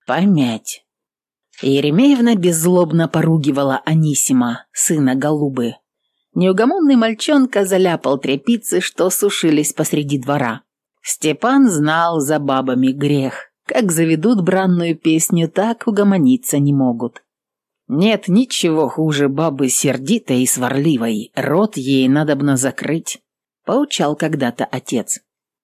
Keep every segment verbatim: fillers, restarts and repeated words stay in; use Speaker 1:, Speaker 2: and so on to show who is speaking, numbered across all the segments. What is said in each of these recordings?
Speaker 1: помять. Еремеевна беззлобно поругивала Анисима, сына Голубы. Неугомонный мальчонка заляпал тряпицы, что сушились посреди двора. Степан знал за бабами грех. Как заведут бранную песню, так угомониться не могут. Нет ничего хуже бабы сердитой и сварливой, рот ей надобно закрыть, поучал когда-то отец.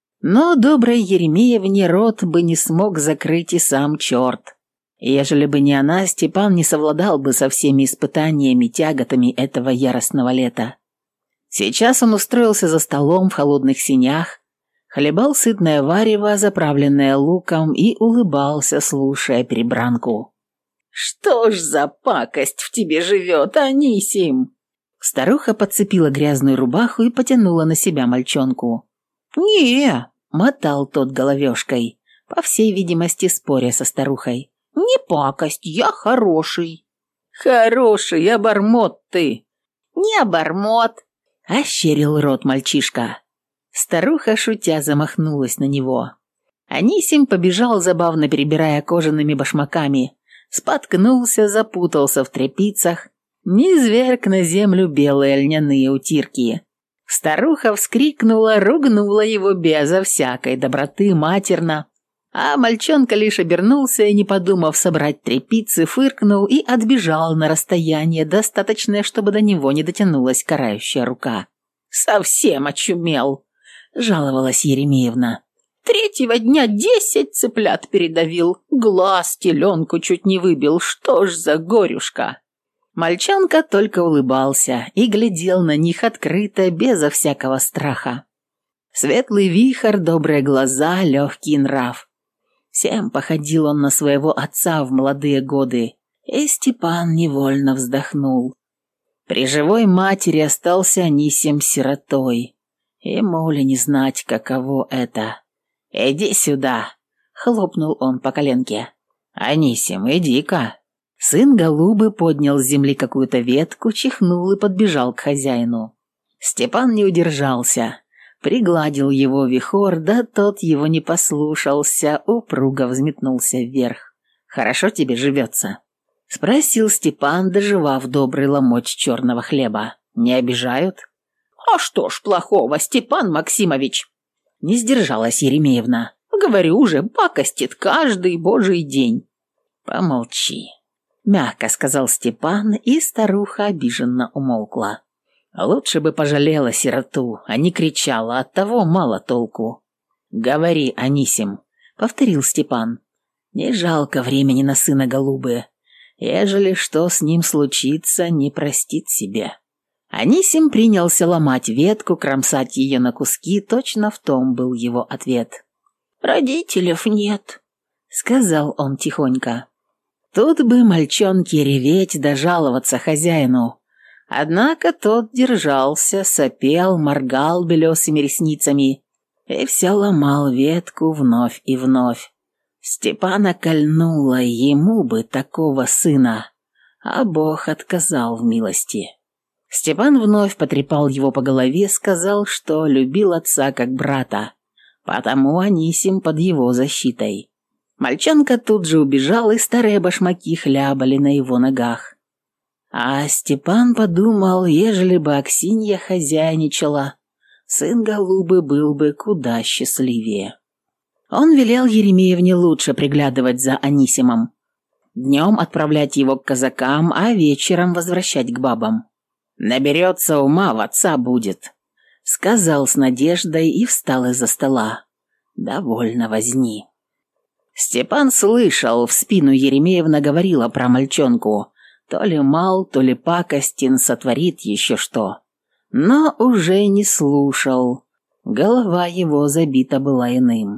Speaker 1: Но доброй Еремеевне рот бы не смог закрыть и сам черт. Ежели бы не она, Степан не совладал бы со всеми испытаниями, тяготами этого яростного лета. Сейчас он устроился за столом в холодных сенях, хлебал сытное варево, заправленное луком, и улыбался, слушая перебранку. «Что ж за пакость в тебе живет, Анисим?» Старуха подцепила грязную рубаху и потянула на себя мальчонку. «Не», — мотал тот головешкой, по всей видимости споря со старухой. «Не пакость, я хороший». «Хороший, обормот ты». «Не обормот», — ощерил рот мальчишка. Старуха, шутя, замахнулась на него. Анисим побежал, забавно перебирая кожаными башмаками, споткнулся, запутался в тряпицах, низвергг на землю белые льняные утирки. Старуха вскрикнула, ругнула его безо всякой доброты матерно, а мальчонка лишь обернулся и, не подумав собрать тряпицы, фыркнул и отбежал на расстояние, достаточное, чтобы до него не дотянулась карающая рука. «Совсем очумел», — жаловалась Еремеевна. «Третьего дня десять цыплят передавил, глаз теленку чуть не выбил, что ж за горюшка». Мальчонка только улыбался и глядел на них открыто, безо всякого страха. Светлый вихрь, добрые глаза, легкий нрав. Всем походил он на своего отца в молодые годы, и Степан невольно вздохнул. При живой матери остался Анисим сиротой. Ему ли не знать, каково это? «Иди сюда!» — хлопнул он по коленке. «Анисим, иди-ка!» Сын Голубы поднял с земли какую-то ветку, чихнул и подбежал к хозяину. Степан не удержался. Пригладил его вихор, да тот его не послушался, упруго взметнулся вверх. «Хорошо тебе живется?» — спросил Степан, доживав добрый ломоть черного хлеба. «Не обижают?» «А что ж плохого, Степан Максимович?» — не сдержалась Еремеевна. «Говорю же, пакостит каждый божий день». «Помолчи», — мягко сказал Степан, и старуха обиженно умолкла. Лучше бы пожалела сироту, а не кричала, оттого мало толку. «Говори, Анисим», — повторил Степан. «Не жалко времени на сына Голубы. Ежели что с ним случится, не простит себе». Анисим принялся ломать ветку, кромсать ее на куски, точно в том был его ответ. «Родителей нет», — сказал он тихонько. Тут бы мальчонке реветь да жаловаться хозяину. Однако тот держался, сопел, моргал белесыми ресницами и все ломал ветку вновь и вновь. Степана кольнуло, ему бы такого сына, а Бог отказал в милости. Степан вновь потрепал его по голове, сказал, что любил отца как брата, потому Анисим под его защитой. Мальчонка тут же убежал, и старые башмаки хлябали на его ногах. А Степан подумал, ежели бы Аксинья хозяйничала, сын Голубы был бы куда счастливее. Он велел Еремеевне лучше приглядывать за Анисимом, днем отправлять его к казакам, а вечером возвращать к бабам. «Наберется ума, в отца будет», — сказал с надеждой и встал из-за стола. «Довольно возни». Степан слышал, в спину Еремеевна говорила про мальчонку. То ли мал, то ли пакостин, сотворит еще что. Но уже не слушал. Голова его забита была иным.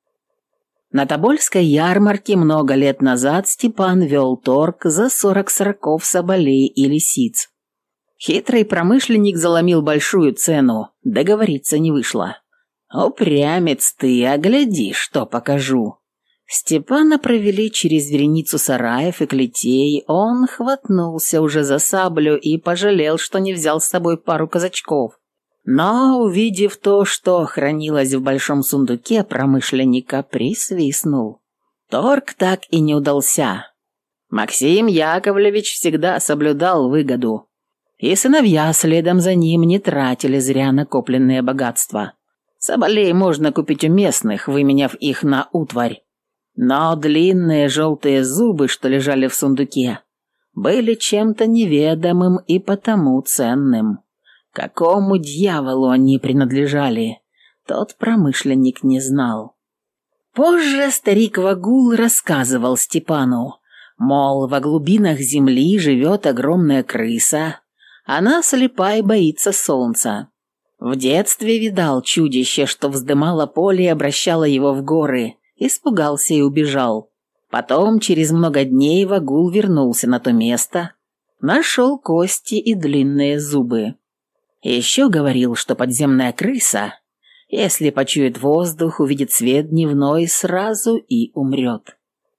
Speaker 1: На Тобольской ярмарке много лет назад Степан вел торг за сорок сороков соболей и лисиц. Хитрый промышленник заломил большую цену, договориться не вышло. «Упрямец ты, а гляди, что покажу». Степана провели через вереницу сараев и клетей, он хватнулся уже за саблю и пожалел, что не взял с собой пару казачков. Но, увидев то, что хранилось в большом сундуке промышленника, присвистнул. Торг так и не удался. Максим Яковлевич всегда соблюдал выгоду, и сыновья следом за ним не тратили зря накопленные богатства. Соболей можно купить у местных, выменяв их на утварь. Но длинные желтые зубы, что лежали в сундуке, были чем-то неведомым и потому ценным. Какому дьяволу они принадлежали, тот промышленник не знал. Позже старик Вагул рассказывал Степану, мол, во глубинах земли живет огромная крыса, она слепа и боится солнца. В детстве видал чудище, что вздымало поле и обращало его в горы, испугался и убежал. Потом, через много дней, Вагул вернулся на то место, нашел кости и длинные зубы. Еще говорил, что подземная крыса, если почует воздух, увидит свет дневной, сразу и умрет.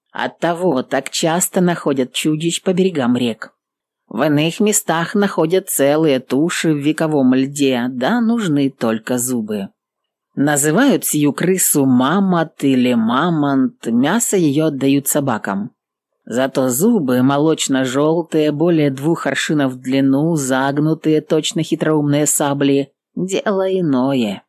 Speaker 1: Оттого так часто находят чудищ по берегам рек. В иных местах находят целые туши в вековом льде, да нужны только зубы. Называют сию крысу мамонт или мамонт, мясо ее отдают собакам. Зато зубы молочно-желтые, более двух аршинов в длину, загнутые, точно хитроумные сабли, дело иное.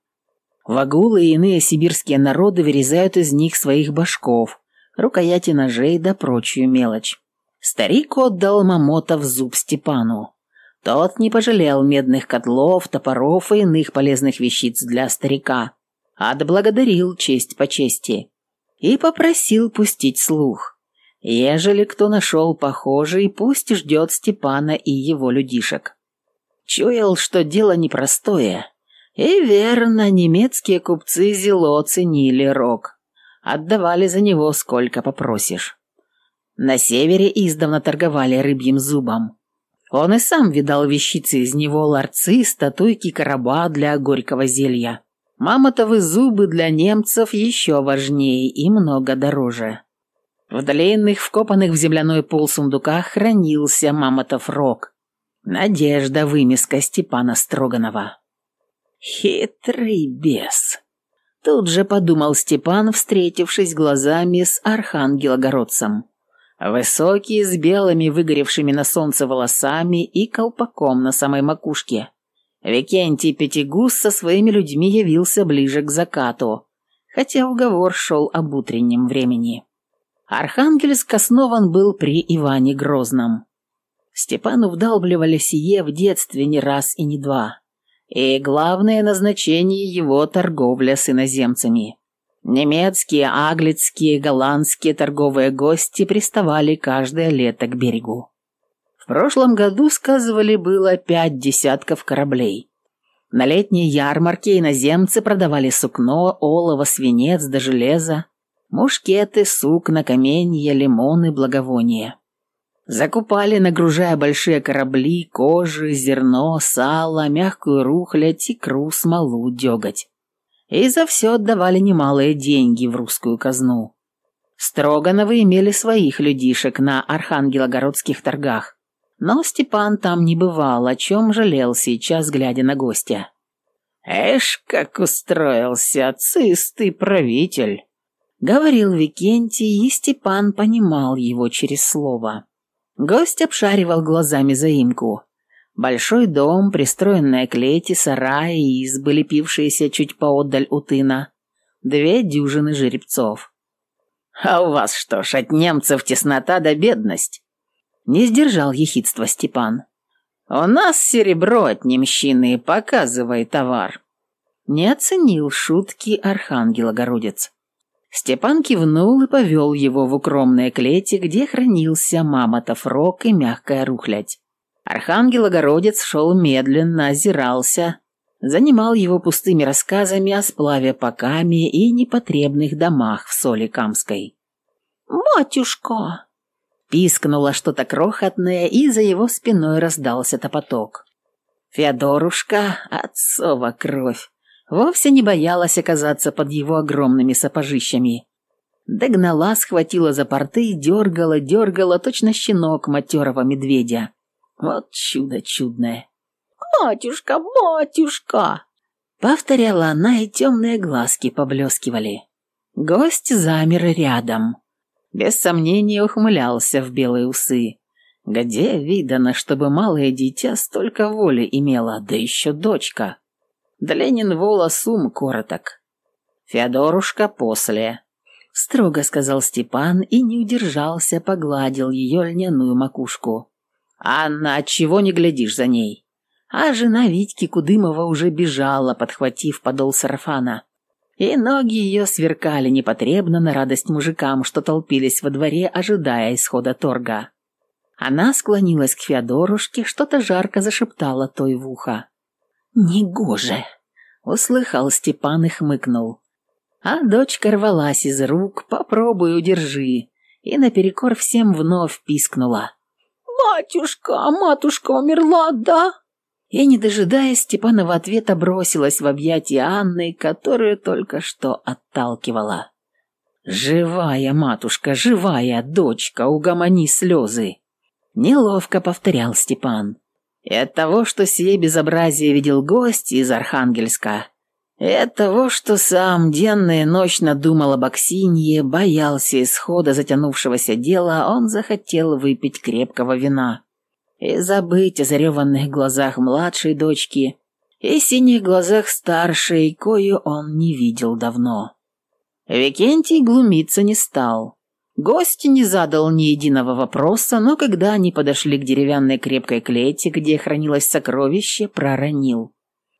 Speaker 1: Вагулы и иные сибирские народы вырезают из них своих башков, рукояти ножей да прочую мелочь. Старик отдал Мамотов зуб Степану. Тот не пожалел медных котлов, топоров и иных полезных вещиц для старика, отблагодарил честь по чести и попросил пустить слух. Ежели кто нашел похожий, пусть ждет Степана и его людишек. Чуял, что дело непростое, и верно, немецкие купцы зело ценили рог, отдавали за него сколько попросишь. На севере издавна торговали рыбьим зубом. Он и сам видал вещицы из него: ларцы, статуйки, короба для горького зелья. Мамотовы зубы для немцев еще важнее и много дороже. В длинных, вкопанных в земляной пол сундуках хранился мамотов рог. Надежда вымеска Степана Строганова. Хитрый бес. Тут же подумал Степан, встретившись глазами с архангелогородцем. Высокий, с белыми выгоревшими на солнце волосами и колпаком на самой макушке. Викентий Пятигус со своими людьми явился ближе к закату, хотя уговор шел об утреннем времени. Архангельск основан был при Иване Грозном. Степану вдалбливали сие в детстве не раз и не два. И главное назначение его – торговля с иноземцами. Немецкие, аглицкие, голландские торговые гости приставали каждое лето к берегу. В прошлом году, сказывали, было пять десятков кораблей. На летней ярмарке иноземцы продавали сукно, олово, свинец да железо, мушкеты, сукна, каменья, лимоны, благовония. Закупали, нагружая большие корабли, кожи, зерно, сало, мягкую рухлядь, икру, смолу, деготь. И за все отдавали немалые деньги в русскую казну. Строгановы имели своих людишек на архангелогородских торгах, но Степан там не бывал, о чем жалел сейчас, глядя на гостя. «Эш, как устроился, цистый правитель!» — говорил Викентий, и Степан понимал его через слово. Гость обшаривал глазами заимку. Большой дом, пристроенная клети, сараи и избы, лепившиеся чуть поотдаль у тына. Две дюжины жеребцов. «А у вас что ж, от немцев теснота да бедность?» Не сдержал ехидства Степан. «У нас серебро от немщины, показывай товар». Не оценил шутки архангелогородец. Степан кивнул и повел его в укромные клети, где хранился мамотов рог и мягкая рухлядь. Архангелогородец шел медленно, озирался, занимал его пустыми рассказами о сплаве по Каме и непотребных домах в Соликамской. «Батюшка!» Пискнуло что-то крохотное, и за его спиной раздался топоток. Феодорушка, отцова кровь, вовсе не боялась оказаться под его огромными сапожищами. Догнала, схватила за порты и дергала, дергала, точно щенок матерого медведя. Вот чудо чудное. «Батюшка, батюшка!» Повторяла она, и темные глазки поблескивали. Гость замер рядом. Без сомнения ухмылялся в белые усы. Где видано, чтобы малое дитя столько воли имело, да еще дочка. Длинен волос ум короток. Феодорушка после. Строго сказал Степан и не удержался, погладил ее льняную макушку. «Анна, отчего не глядишь за ней?» А жена Витьки Кудымова уже бежала, подхватив подол сарафана. И ноги ее сверкали непотребно на радость мужикам, что толпились во дворе, ожидая исхода торга. Она склонилась к Феодорушке, что-то жарко зашептала той в ухо. «Негоже!» — услыхал Степан и хмыкнул. А дочка рвалась из рук, попробуй удержи, и наперекор всем вновь пискнула. «Батюшка, матушка умерла, да?» И, не дожидаясь Степанова ответа, бросилась в объятия Анны, которую только что отталкивала. «Живая, матушка, живая, дочка, угомони слезы!» Неловко повторял Степан. И от того, что сие безобразие видел гость из Архангельска, и от того, что сам денно и ночно думал об Аксинье, боялся исхода затянувшегося дела, он захотел выпить крепкого вина и забыть о зареванных глазах младшей дочки и синих глазах старшей, кою он не видел давно. Викентий глумиться не стал. Гость не задал ни единого вопроса, но когда они подошли к деревянной крепкой клете, где хранилось сокровище, проронил.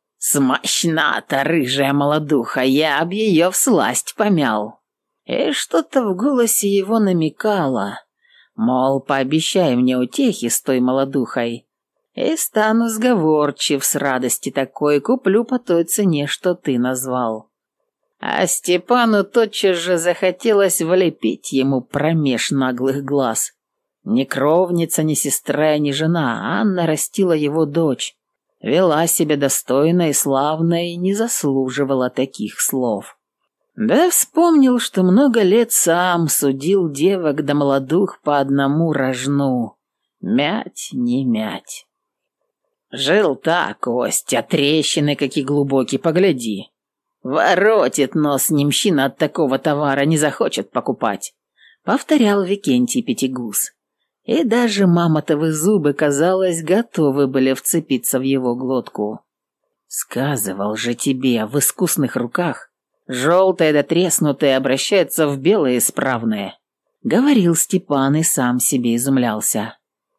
Speaker 1: «Смачна-то, рыжая молодуха, я б ее всласть помял». И что-то в голосе его намекало, мол, пообещай мне утехи с той молодухой, и стану сговорчив с радости такой, куплю по той цене, что ты назвал. А Степану тотчас же захотелось влепить ему промеж наглых глаз. Ни кровница, ни сестра, ни жена, Анна растила его дочь. Вела себя достойно и славно и не заслуживала таких слов. Да вспомнил, что много лет сам судил девок да молодух по одному рожну. Мять не мять. Жил так, Костя, трещины какие глубокие, погляди. Воротит нос немщина от такого товара, не захочет покупать, повторял Викентий Пятигус. И даже мамонтовы зубы, казалось, готовы были вцепиться в его глотку. «Сказывал же тебе, в искусных руках желтое да треснутое обращается в белое исправное», — говорил Степан и сам себе изумлялся.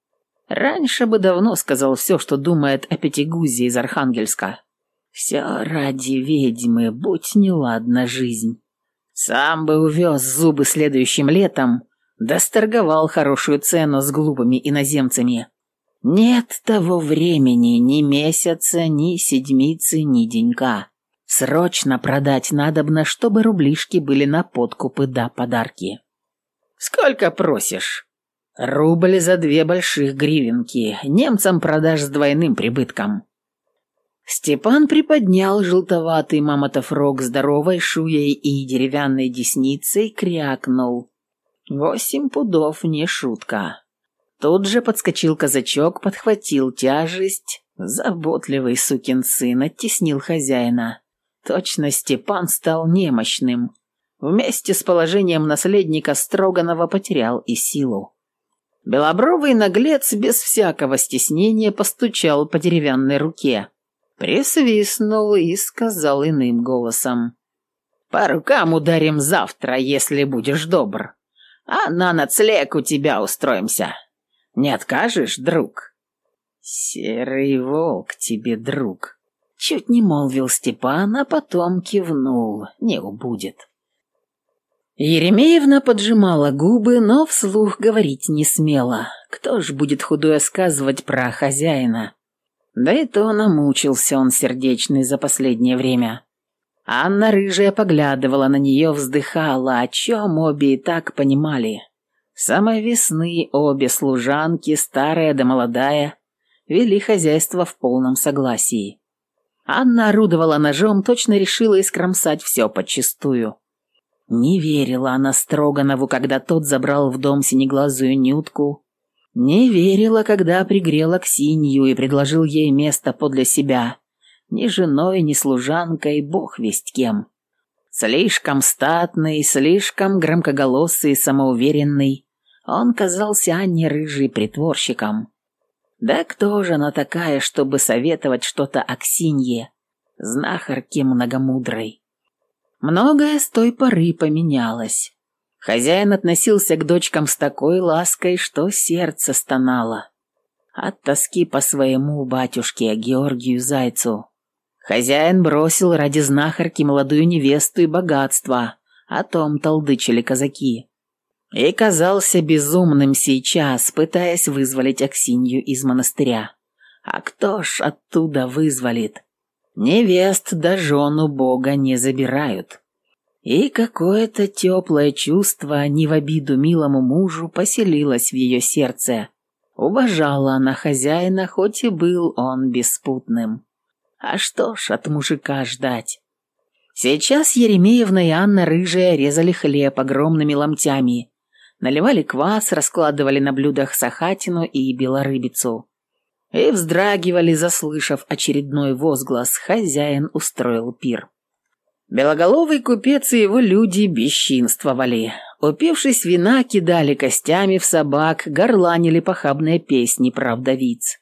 Speaker 1: Раньше бы давно сказал все, что думает о Пятигузе из Архангельска. Все ради ведьмы, будь неладна жизнь. Сам бы увез зубы следующим летом, да сторговал хорошую цену с глупыми иноземцами. Нет того времени, ни месяца, ни седмицы, ни денька. Срочно продать надобно, чтобы рублишки были на подкупы да подарки. «Сколько просишь?» «Рубль за две больших гривенки. Немцам продашь с двойным прибытком». Степан приподнял желтоватый мамонтов рог здоровой шуей и деревянной десницей, крякнул. Восемь пудов не шутка. Тут же подскочил казачок, подхватил тяжесть. Заботливый сукин сын оттеснил хозяина. Точно Степан стал немощным. Вместе с положением наследника Строганова потерял и силу. Белобровый наглец без всякого стеснения постучал по деревянной руке. Присвистнул и сказал иным голосом. «По рукам ударим завтра, если будешь добр. А на ночлег у тебя устроимся. Не откажешь, друг?» «Серый волк тебе, друг», — чуть не молвил Степан, а потом кивнул. «Не убудет». Еремеевна поджимала губы, но вслух говорить не смела. Кто ж будет худое сказывать про хозяина? Да и то намучился он сердечный за последнее время. Анна рыжая поглядывала на нее, вздыхала, о чем обе и так понимали. С самой весны обе служанки, старая да молодая, вели хозяйство в полном согласии. Анна орудовала ножом, точно решила искромсать все подчистую. Не верила она Строганову, когда тот забрал в дом синеглазую Нютку. Не верила, когда пригрел Аксинью и предложил ей место подле себя. Ни женой, ни служанкой, бог весть кем. Слишком статный, слишком громкоголосый и самоуверенный, он казался Анне Рыжей притворщиком. Да кто же она такая, чтобы советовать что-то Аксинье, знахарке многомудрой? Многое с той поры поменялось. Хозяин относился к дочкам с такой лаской, что сердце стонало от тоски по своему батюшке Георгию Зайцу. Хозяин бросил ради знахарки молодую невесту и богатство, о том толдычили казаки. И казался безумным сейчас, пытаясь вызволить Аксинью из монастыря. А кто ж оттуда вызволит? Невест да жену Бога не забирают. И какое-то теплое чувство, не в обиду милому мужу, поселилось в ее сердце. Уважала она хозяина, хоть и был он беспутным. А что ж от мужика ждать? Сейчас Еремеевна и Анна Рыжая резали хлеб огромными ломтями, наливали квас, раскладывали на блюдах сахатину и белорыбицу. И вздрагивали, заслышав очередной возглас, хозяин устроил пир. Белоголовый купец и его люди бесчинствовали. Упившись вина, кидали костями в собак, горланили похабные песни про вдовиц.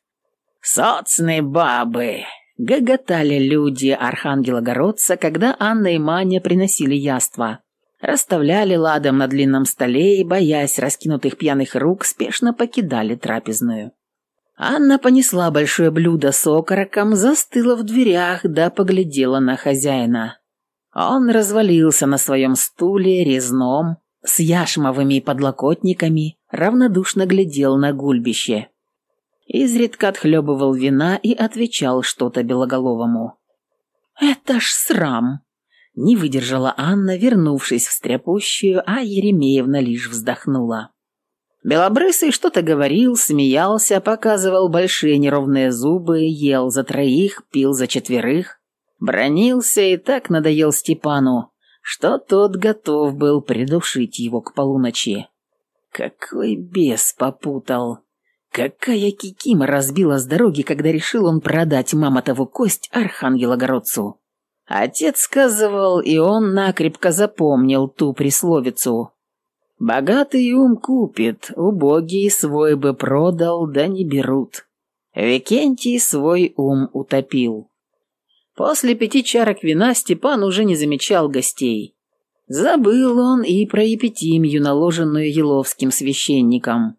Speaker 1: «Соцные бабы!» — гоготали люди архангелогородца, когда Анна и Маня приносили яства. Расставляли ладом на длинном столе и, боясь раскинутых пьяных рук, спешно покидали трапезную. Анна понесла большое блюдо с окороком, застыла в дверях, да поглядела на хозяина. Он развалился на своем стуле, резном, с яшмовыми подлокотниками, равнодушно глядел на гульбище. Изредка отхлебывал вина и отвечал что-то Белоголовому. «Это ж срам!» — не выдержала Анна, вернувшись в стряпущую, а Еремеевна лишь вздохнула. Белобрысый что-то говорил, смеялся, показывал большие неровные зубы, ел за троих, пил за четверых, бранился и так надоел Степану, что тот готов был придушить его к полуночи. Какой бес попутал! Какая кикима разбила с дороги, когда решил он продать мамотову кость архангелогородцу. Отец сказывал, и он накрепко запомнил ту присловицу. «Богатый ум купит, убогий свой бы продал, да не берут». Викентий свой ум утопил. После пяти чарок вина Степан уже не замечал гостей. Забыл он и про епитимию, наложенную еловским священником.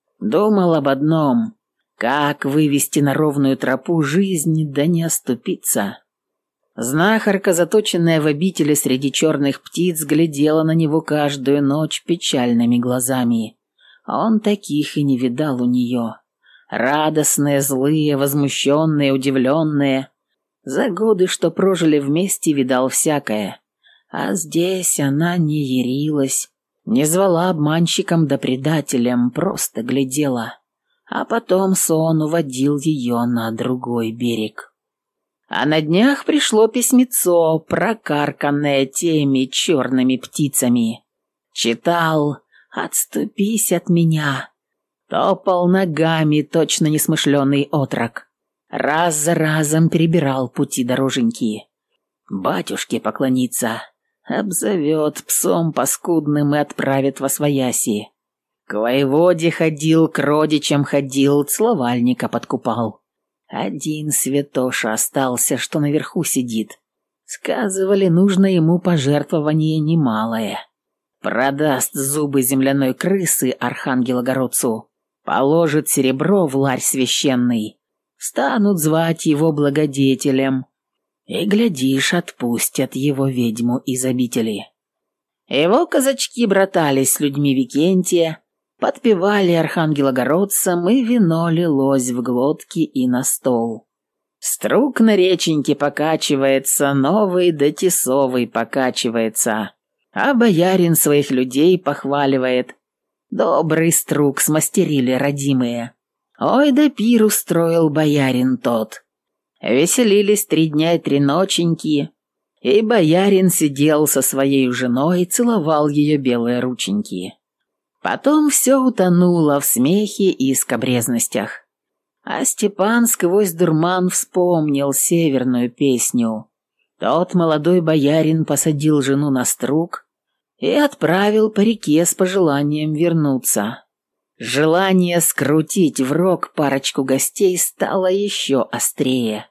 Speaker 1: Думал об одном — как вывести на ровную тропу жизни, да не оступиться. Знахарка, заточенная в обители среди черных птиц, глядела на него каждую ночь печальными глазами. Он таких и не видал у нее. Радостные, злые, возмущенные, удивленные. За годы, что прожили вместе, видал всякое. А здесь она не ярилась, не звала обманщиком да предателем, просто глядела. А потом сон уводил ее на другой берег. А на днях пришло письмецо, прокарканное теми черными птицами. Читал: «Отступись от меня». Топал ногами точно несмышленый отрок. Раз за разом перебирал пути дороженьки. Батюшке поклониться, обзовет псом паскудным и отправит восвояси. К воеводе ходил, к родичам ходил, целовальника подкупал. Один святоша остался, что наверху сидит. Сказывали, нужно ему пожертвование немалое. Продаст зубы земляной крысы архангелогородцу, положит серебро в ларь священный, станут звать его благодетелем, и, глядишь, отпустят его ведьму из обители. Его казачки братались с людьми Викентия, подпевали архангелогородцам, и вино лилось в глотки и на стол. Струк на реченьке покачивается, новый да тесовый покачивается, а боярин своих людей похваливает. Добрый струк смастерили родимые. Ой, да пир устроил боярин тот. Веселились три дня и три ноченьки, и боярин сидел со своей женой и целовал ее белые рученьки. Потом все утонуло в смехе и скабрезностях. А Степан сквозь дурман вспомнил северную песню. Тот молодой боярин посадил жену на струг и отправил по реке с пожеланием вернуться. Желание скрутить в рог парочку гостей стало еще острее.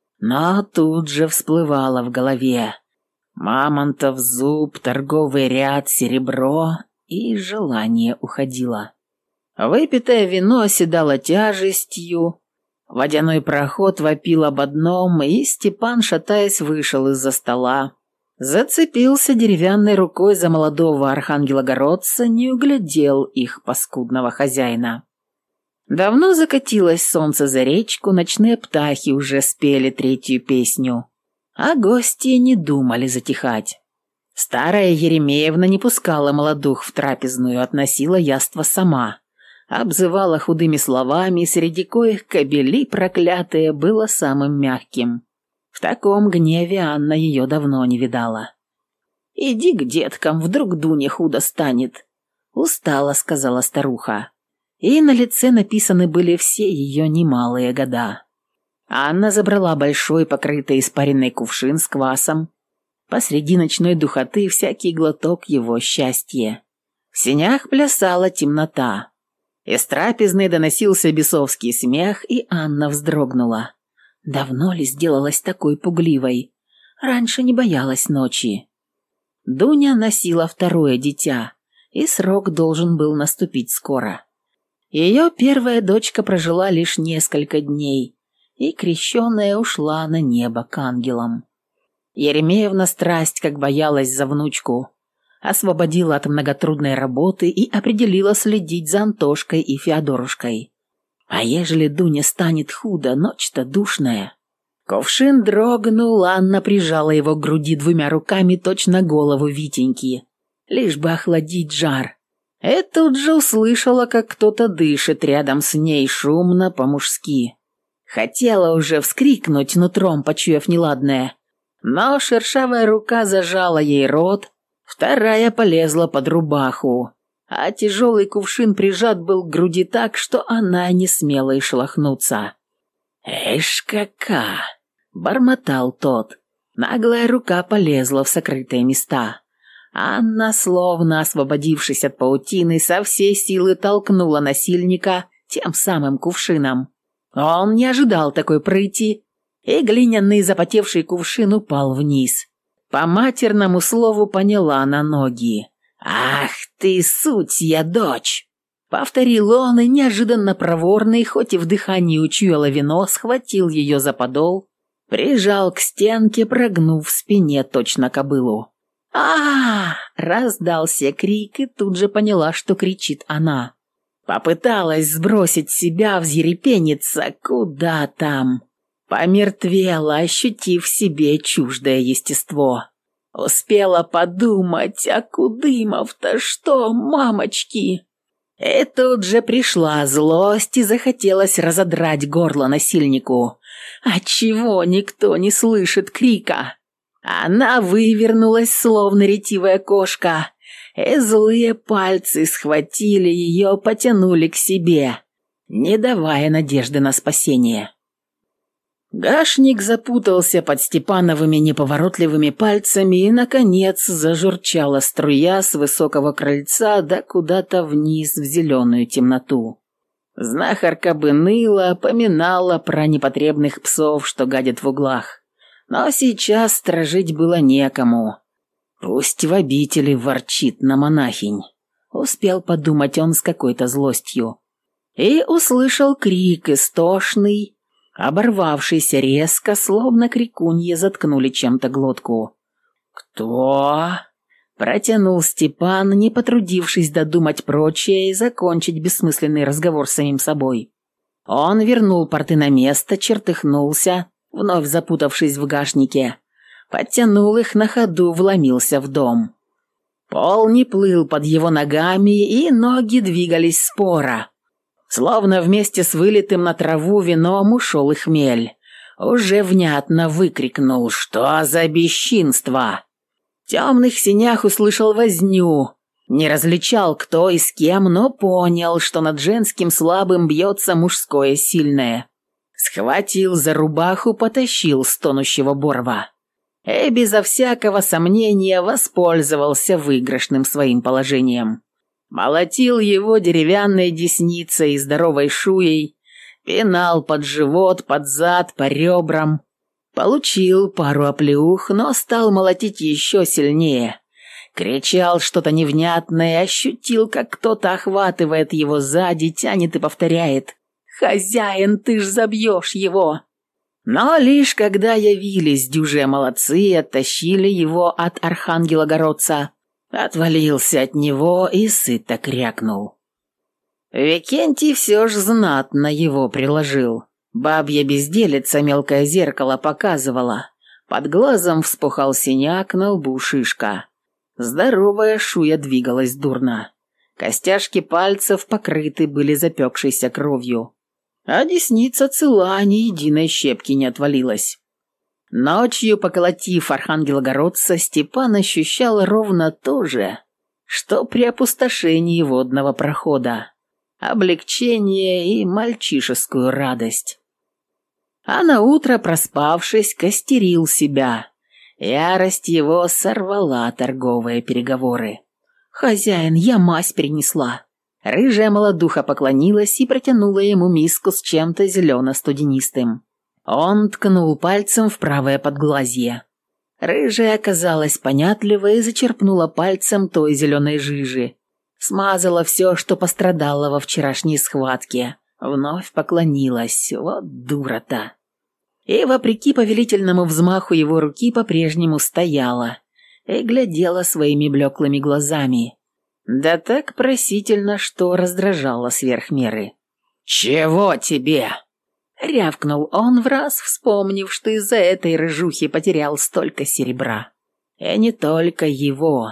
Speaker 1: Но тут же всплывало в голове: мамонтов зуб, торговый ряд, серебро, и желание уходило. Выпитое вино оседало тяжестью, водяной проход вопил об одном, и Степан, шатаясь, вышел из-за стола. Зацепился деревянной рукой за молодого архангелогородца, не углядел их паскудного хозяина. Давно закатилось солнце за речку, ночные птахи уже спели третью песню, а гости не думали затихать. Старая Еремеевна не пускала молодух в трапезную, относила яство сама, обзывала худыми словами, среди коих кобели проклятые было самым мягким. В таком гневе Анна ее давно не видала. «Иди к деткам, вдруг Дуне худо станет», — устало сказала старуха. И на лице написаны были все ее немалые года. Анна забрала большой, покрытый испаренный кувшин с квасом. Посреди ночной духоты всякий глоток его счастье. В сенях плясала темнота. Из трапезной доносился бесовский смех, и Анна вздрогнула. Давно ли сделалась такой пугливой? Раньше не боялась ночи. Дуня носила второе дитя, и срок должен был наступить скоро. Ее первая дочка прожила лишь несколько дней, и крещенная ушла на небо к ангелам. Еремеевна страсть как боялась за внучку, освободила от многотрудной работы и определила следить за Антошкой и Феодорушкой. А ежели Дуне станет худо, ночь-то душная. Кувшин дрогнул, Анна прижала его к груди двумя руками, точно голову Витеньки, лишь бы охладить жар. И тут же услышала, как кто-то дышит рядом с ней шумно по-мужски. Хотела уже вскрикнуть, нутром почуяв неладное, но шершавая рука зажала ей рот, вторая полезла под рубаху, а тяжелый кувшин прижат был к груди так, что она не смела и шелохнуться. «Эшь кака!» — бормотал тот. Наглая рука полезла в сокрытые места. Анна, словно освободившись от паутины, со всей силы толкнула насильника тем самым кувшином. Он не ожидал такой прыти, и глиняный запотевший кувшин упал вниз. По матерному слову поняла на ноги. «Ах ты, сутья дочь!» Повторил он, и неожиданно проворный, хоть и в дыхании учуяла вино, схватил ее за подол, прижал к стенке, прогнув в спине точно кобылу. а, -а, -а раздался крик, и тут же поняла, что кричит она. Попыталась сбросить себя, взъерепениться, куда там. Помертвела, ощутив в себе чуждое естество. Успела подумать, а Кудымов-то что, мамочки? И тут же пришла злость и захотелось разодрать горло насильнику. Отчего никто не слышит крика? Она вывернулась, словно ретивая кошка, и злые пальцы схватили ее, потянули к себе, не давая надежды на спасение. Гашник запутался под Степановыми неповоротливыми пальцами, и, наконец, зажурчала струя с высокого крыльца да куда-то вниз в зеленую темноту. Знахарка бы ныла, поминала про непотребных псов, что гадят в углах. Но сейчас сторожить было некому. Пусть в обители ворчит на монахинь. Успел подумать он с какой-то злостью. И услышал крик истошный, оборвавшийся резко, словно крикунье заткнули чем-то глотку. «Кто?» – протянул Степан, не потрудившись додумать прочее и закончить бессмысленный разговор с самим собой. Он вернул порты на место, чертыхнулся, вновь запутавшись в гашнике, подтянул их на ходу, вломился в дом. Пол не плыл под его ногами, и ноги двигались споро. Словно вместе с вылитым на траву вином ушел и хмель. Уже внятно выкрикнул: «Что за бесчинство?» В темных сенях услышал возню. Не различал, кто и с кем, но понял, что над женским слабым бьется мужское сильное. Схватил за рубаху, потащил стонущего Борова. и безо всякого сомнения воспользовался выигрышным своим положением. Молотил его деревянной десницей и здоровой шуей, пинал под живот, под зад, по ребрам. Получил пару оплеух, но стал молотить еще сильнее. Кричал что-то невнятное, ощутил, как кто-то охватывает его сзади, тянет и повторяет: «Хозяин, ты ж забьешь его!» Но лишь когда явились дюжие молодцы и оттащили его от архангела-городца, отвалился от него и сыто крякнул. Викентий все ж знатно его приложил. Бабья безделица мелкое зеркало показывала. Под глазом вспухал синяк, на лбу шишка. Здоровая шуя двигалась дурно. Костяшки пальцев покрыты были запекшейся кровью. А десница цела, ни единой щепки не отвалилась. Ночью, поколотив архангела-городца, Степан ощущал ровно то же, что при опустошении водного прохода. Облегчение и мальчишескую радость. А наутро, проспавшись, костерил себя. Ярость его сорвала торговые переговоры. «Хозяин, я мазь принесла». Рыжая молодуха поклонилась и протянула ему миску с чем-то зелено-студенистым. Он ткнул пальцем в правое подглазье. Рыжая оказалась понятливой и зачерпнула пальцем той зеленой жижи. Смазала все, что пострадало во вчерашней схватке. Вновь поклонилась. Вот дура-то. И, вопреки повелительному взмаху его руки, по-прежнему стояла и глядела своими блеклыми глазами. Да так просительно, что раздражала сверх меры. «Чего тебе?» — рявкнул он, враз вспомнив, что из-за этой рыжухи потерял столько серебра. И не только его.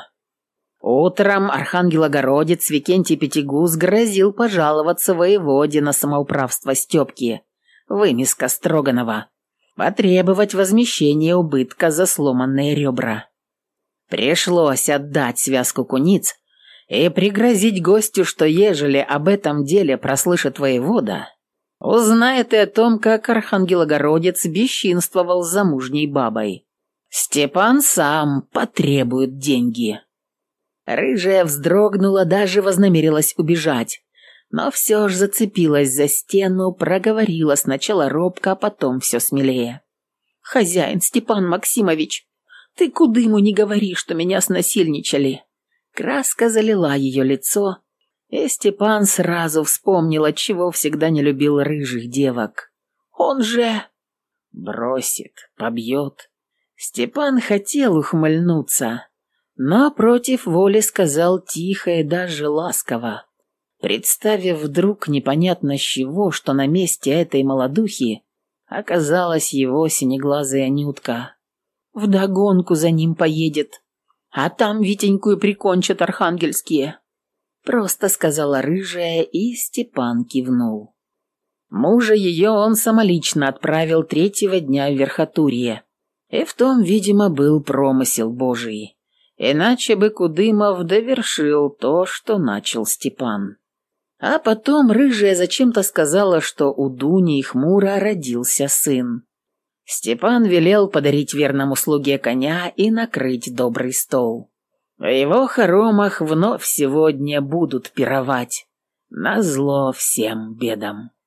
Speaker 1: Утром архангелогородец Викентий Пятигус грозил пожаловаться воеводе на самоуправство Степки, вымеска Строганова, потребовать возмещения убытка за сломанные ребра. Пришлось отдать связку куниц и пригрозить гостю, что ежели об этом деле прослышит воевода, узнает и о том, как архангелогородец бесчинствовал с замужней бабой. Степан сам потребует деньги. Рыжая вздрогнула, даже вознамерилась убежать, но все ж зацепилась за стену, проговорила сначала робко, а потом все смелее. «Хозяин Степан Максимович, ты кудыму не говори, что меня снасильничали». Краска залила ее лицо, и Степан сразу вспомнил, отчего всегда не любил рыжих девок. «Он же...» «Бросит, побьет». Степан хотел ухмыльнуться, но против воли сказал тихо и даже ласково, представив вдруг непонятно с чего, что на месте этой молодухи оказалась его синеглазая Анютка. Вдогонку за ним поедет, а там Витеньку и прикончат архангельские. Просто сказала рыжая, и Степан кивнул. Мужа ее он самолично отправил третьего дня в Верхотурье, и в том, видимо, был промысел Божий. Иначе бы Кудымов довершил то, что начал Степан. А потом рыжая зачем-то сказала, что у Дуни и Хмура родился сын. Степан велел подарить верному слуге коня и накрыть добрый стол. В его хоромах вновь сегодня будут пировать, назло всем бедам.